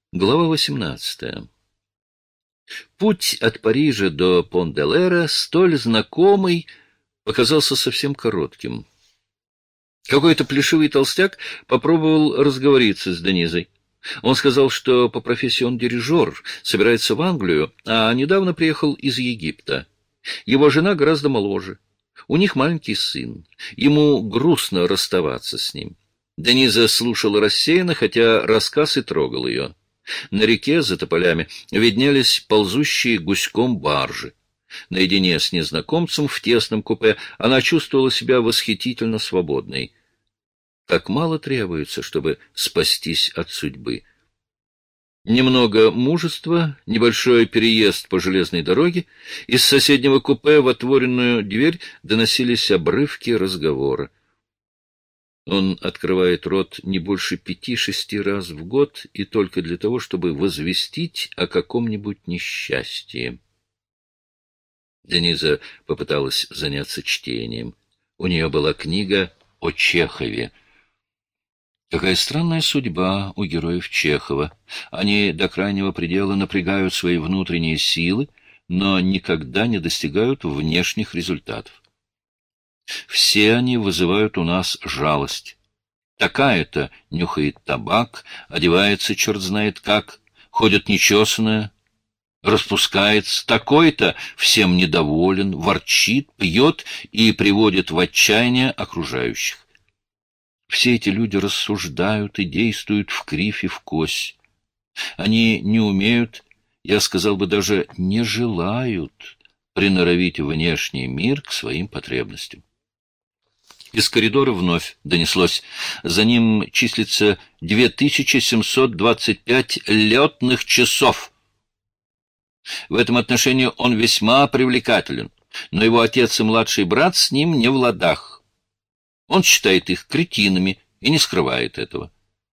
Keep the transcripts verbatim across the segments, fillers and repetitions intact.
Глава восемнадцатая. Путь от Парижа до Пон-де-Лера, столь знакомый, показался совсем коротким. Какой-то плешивый толстяк попробовал разговориться с Денизой. Он сказал, что по профессии он дирижер, собирается в Англию, а недавно приехал из Египта. Его жена гораздо моложе. У них маленький сын. Ему грустно расставаться с ним. Дениза слушала рассеянно, хотя рассказ и трогал ее. На реке за тополями виднелись ползущие гуськом баржи. Наедине с незнакомцем в тесном купе она чувствовала себя восхитительно свободной. Так мало требуется, чтобы спастись от судьбы. Немного мужества, небольшой переезд по железной дороге, из соседнего купе в отворенную дверь доносились обрывки разговора. Он открывает рот не больше пяти-шести раз в год, и только для того, чтобы возвестить о каком-нибудь несчастье. Дениза попыталась заняться чтением. У нее была книга о Чехове. Какая странная судьба у героев Чехова. Они до крайнего предела напрягают свои внутренние силы, но никогда не достигают внешних результатов. Все они вызывают у нас жалость. Такая-то нюхает табак, одевается черт знает как, ходит нечесанная, распускается. Такой-то всем недоволен, ворчит, пьет и приводит в отчаяние окружающих. Все эти люди рассуждают и действуют в кривь и в кось. Они не умеют, я сказал бы, даже не желают приноровить внешний мир к своим потребностям. Из коридора вновь донеслось. За ним числится две тысячи семьсот двадцать пять летных часов. В этом отношении он весьма привлекателен, но его отец и младший брат с ним не в ладах. Он считает их кретинами и не скрывает этого.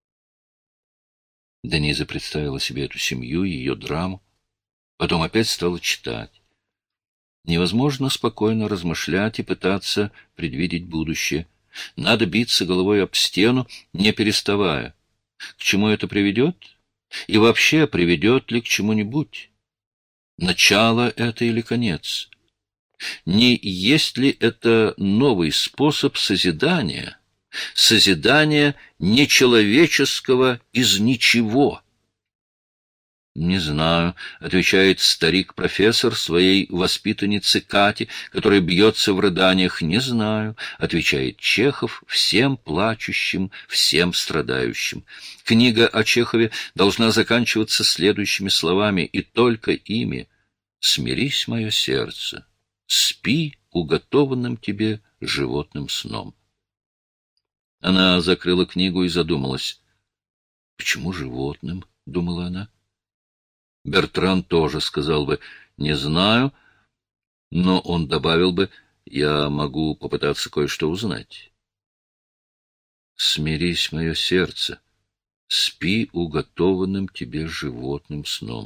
Дениза представила себе эту семью, ее драму. Потом опять стала читать. Невозможно спокойно размышлять и пытаться предвидеть будущее. Надо биться головой об стену, не переставая. К чему это приведет? И вообще, приведет ли к чему-нибудь? Начало это или конец? Не есть ли это новый способ созидания? Созидания нечеловеческого из ничего? «Не знаю», — отвечает старик-профессор своей воспитаннице Кате, которая бьется в рыданиях. «Не знаю», — отвечает Чехов всем плачущим, всем страдающим. Книга о Чехове должна заканчиваться следующими словами, и только ими: «Смирись, мое сердце, спи уготованным тебе животным сном». Она закрыла книгу и задумалась. «Почему животным?» — думала она. Бертран тоже сказал бы «не знаю», но он добавил бы «я могу попытаться кое-что узнать». «Смирись, мое сердце, спи уготованным тебе животным сном».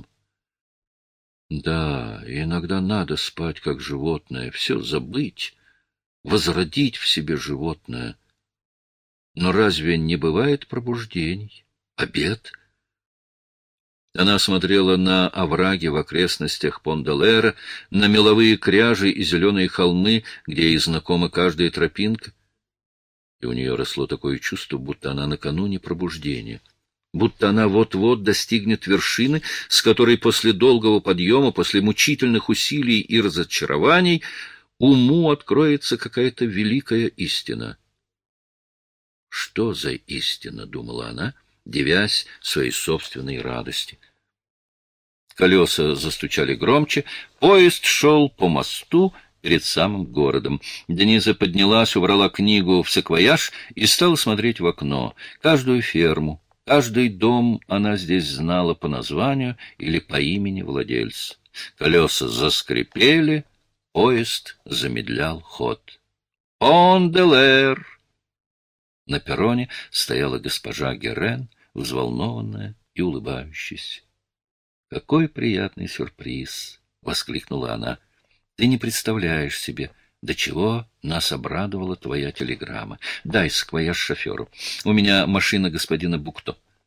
Да, иногда надо спать, как животное, все забыть, возродить в себе животное. Но разве не бывает пробуждений, обед? Она смотрела на овраги в окрестностях Пон-де-Лера, на меловые кряжи и зеленые холмы, где ей знакома каждая тропинка. И у нее росло такое чувство, будто она накануне пробуждения, будто она вот-вот достигнет вершины, с которой после долгого подъема, после мучительных усилий и разочарований, уму откроется какая-то великая истина. «Что за истина?» — думала она, дивясь своей собственной радости. Колеса застучали громче, поезд шел по мосту перед самым городом. Дениза поднялась, убрала книгу в саквояж и стала смотреть в окно. Каждую ферму, каждый дом она здесь знала по названию или по имени владельца. Колеса заскрипели, поезд замедлял ход. «Пон-де-Лер!» На перроне стояла госпожа Герен, взволнованная и улыбающаяся. «Какой приятный сюрприз!» — воскликнула она. «Ты не представляешь себе, до чего нас обрадовала твоя телеграмма. Дай саквояж шоферу. У меня машина господина Букто».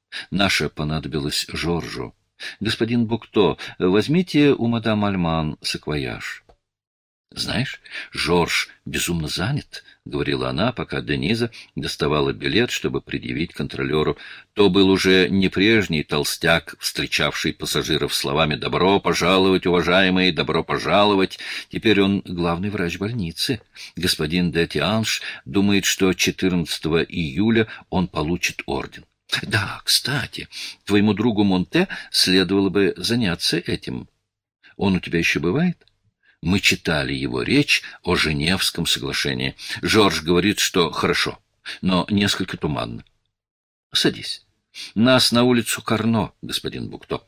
Наша понадобилась Жоржу. Господин Букто, возьмите у мадам Альман саквояж. Знаешь, Жорж безумно занят, — говорила она, пока Дениза доставала билет, чтобы предъявить контролеру. То был уже не прежний толстяк, встречавший пассажиров словами «добро пожаловать, уважаемые, добро пожаловать». Теперь он главный врач больницы. Господин де Тианш думает, что четырнадцатого июля он получит орден. Да, кстати, твоему другу Монте следовало бы заняться этим. Он у тебя еще бывает? Мы читали его речь о Женевском соглашении. Жорж говорит, что хорошо, но несколько туманно. Садись. Нас на улицу Карно, господин Букто.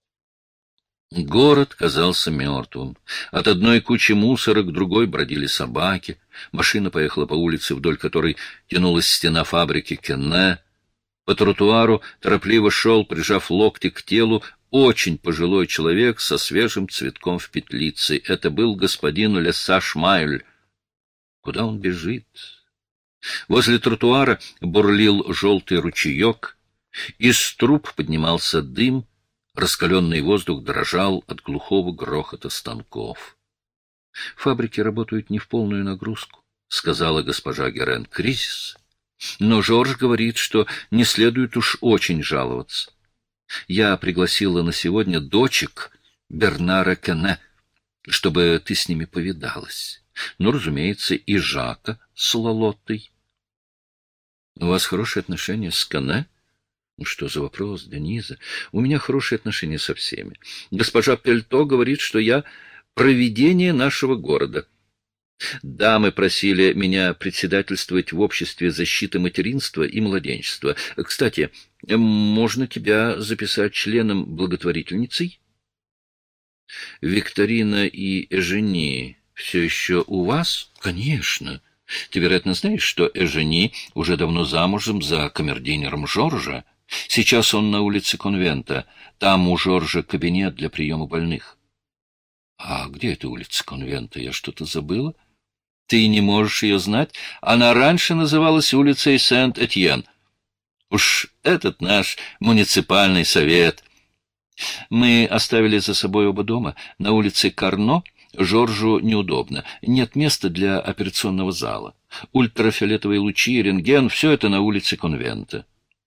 Город казался мертвым. От одной кучи мусора к другой бродили собаки. Машина поехала по улице, вдоль которой тянулась стена фабрики Кенне. По тротуару торопливо шел, прижав локти к телу, очень пожилой человек со свежим цветком в петлице. Это был господин Леса-Шмайль. Куда он бежит? Возле тротуара бурлил желтый ручеек. Из труб поднимался дым. Раскаленный воздух дрожал от глухого грохота станков. — Фабрики работают не в полную нагрузку, — сказала госпожа Герен. — Кризис. Но Жорж говорит, что не следует уж очень жаловаться. Я пригласила на сегодня дочек Бернара Кенне, чтобы ты с ними повидалась. Ну, разумеется, и Жака с Лолотой. У вас хорошие отношения с Кенне? Ну, что за вопрос, Дениза? У меня хорошие отношения со всеми. Госпожа Пельто говорит, что я провидение нашего города. Дамы просили меня председательствовать в обществе защиты материнства и младенчества. Кстати, можно тебя записать членом благотворительницей? Викторина и Эжени все еще у вас? Конечно. Ты, вероятно, знаешь, что Эжени уже давно замужем за камердинером Жоржа. Сейчас он на улице Конвента. Там у Жоржа кабинет для приема больных. А где эта улица Конвента? Я что-то забыла? Ты не можешь ее знать? Она раньше называлась улицей Сент-Этьен. Уж этот наш муниципальный совет. Мы оставили за собой оба дома. На улице Карно Жоржу неудобно. Нет места для операционного зала. Ультрафиолетовые лучи, рентген — все это на улице Конвента.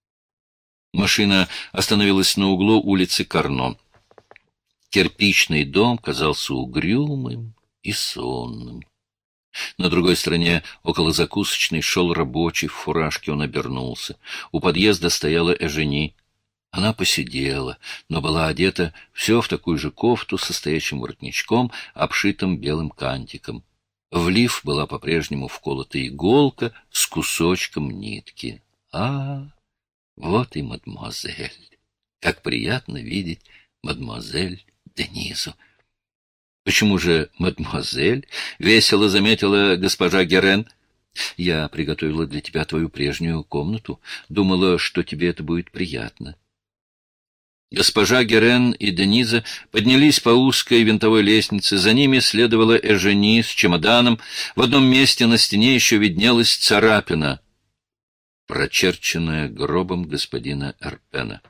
Машина остановилась на углу улицы Карно. Кирпичный дом казался угрюмым и сонным. На другой стороне, около закусочной, шел рабочий в фуражке, он обернулся. У подъезда стояла Эжени. Она посидела, но была одета все в такую же кофту со стоячим воротничком, обшитым белым кантиком. В лиф была по-прежнему вколота иголка с кусочком нитки. А, вот и мадемуазель! Как приятно видеть мадемуазель Денизу! — Почему же, мадемуазель? — весело заметила госпожа Герен. — Я приготовила для тебя твою прежнюю комнату. Думала, что тебе это будет приятно. Госпожа Герен и Дениза поднялись по узкой винтовой лестнице. За ними следовала Эжени с чемоданом. В одном месте на стене еще виднелась царапина, прочерченная гробом господина Эрпена.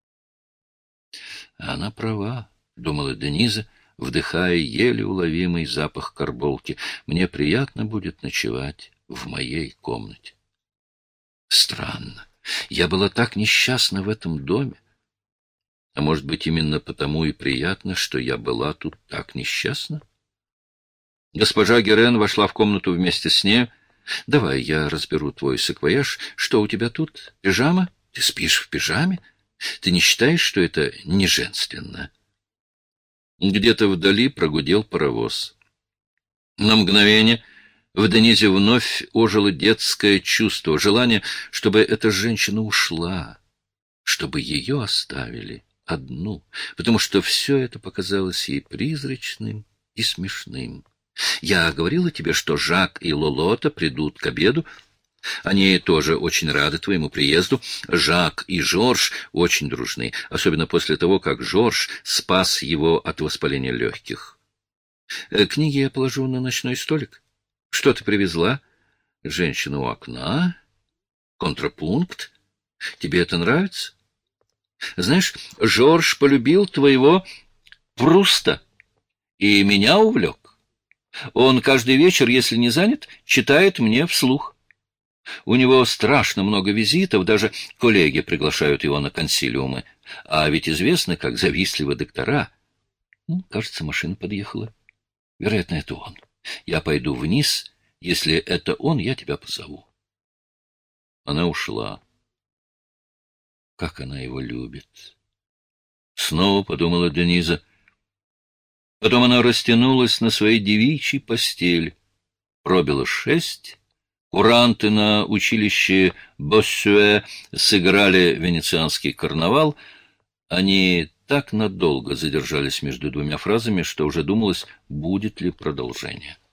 — Она права, — думала Дениза, вдыхая еле уловимый запах карболки. Мне приятно будет ночевать в моей комнате. Странно. Я была так несчастна в этом доме. А может быть, именно потому и приятно, что я была тут так несчастна? Госпожа Герен вошла в комнату вместе с ней. — Давай я разберу твой саквояж. Что у тебя тут? Пижама? Ты спишь в пижаме? Ты не считаешь, что это не женственно? Где-то вдали прогудел паровоз. На мгновение в Денизе вновь ожило детское чувство, желание, чтобы эта женщина ушла, чтобы ее оставили одну, потому что все это показалось ей призрачным и смешным. Я говорила тебе, что Жак и Лолота придут к обеду. Они тоже очень рады твоему приезду. Жак и Жорж очень дружны, особенно после того, как Жорж спас его от воспаления легких. Книги я положу на ночной столик. Что ты привезла? Женщина у окна. Контрапункт. Тебе это нравится? Знаешь, Жорж полюбил твоего Пруста и меня увлек. Он каждый вечер, если не занят, читает мне вслух. У него страшно много визитов, даже коллеги приглашают его на консилиумы. А ведь известно, как завистливы доктора. Ну, кажется, машина подъехала. Вероятно, это он. Я пойду вниз. Если это он, я тебя позову. Она ушла. Как она его любит. Снова подумала Дениза. Потом она растянулась на своей девичьей постели. Пробило шесть. Куранты на училище Боссюэ сыграли венецианский карнавал. Они так надолго задержались между двумя фразами, что уже думалось, будет ли продолжение.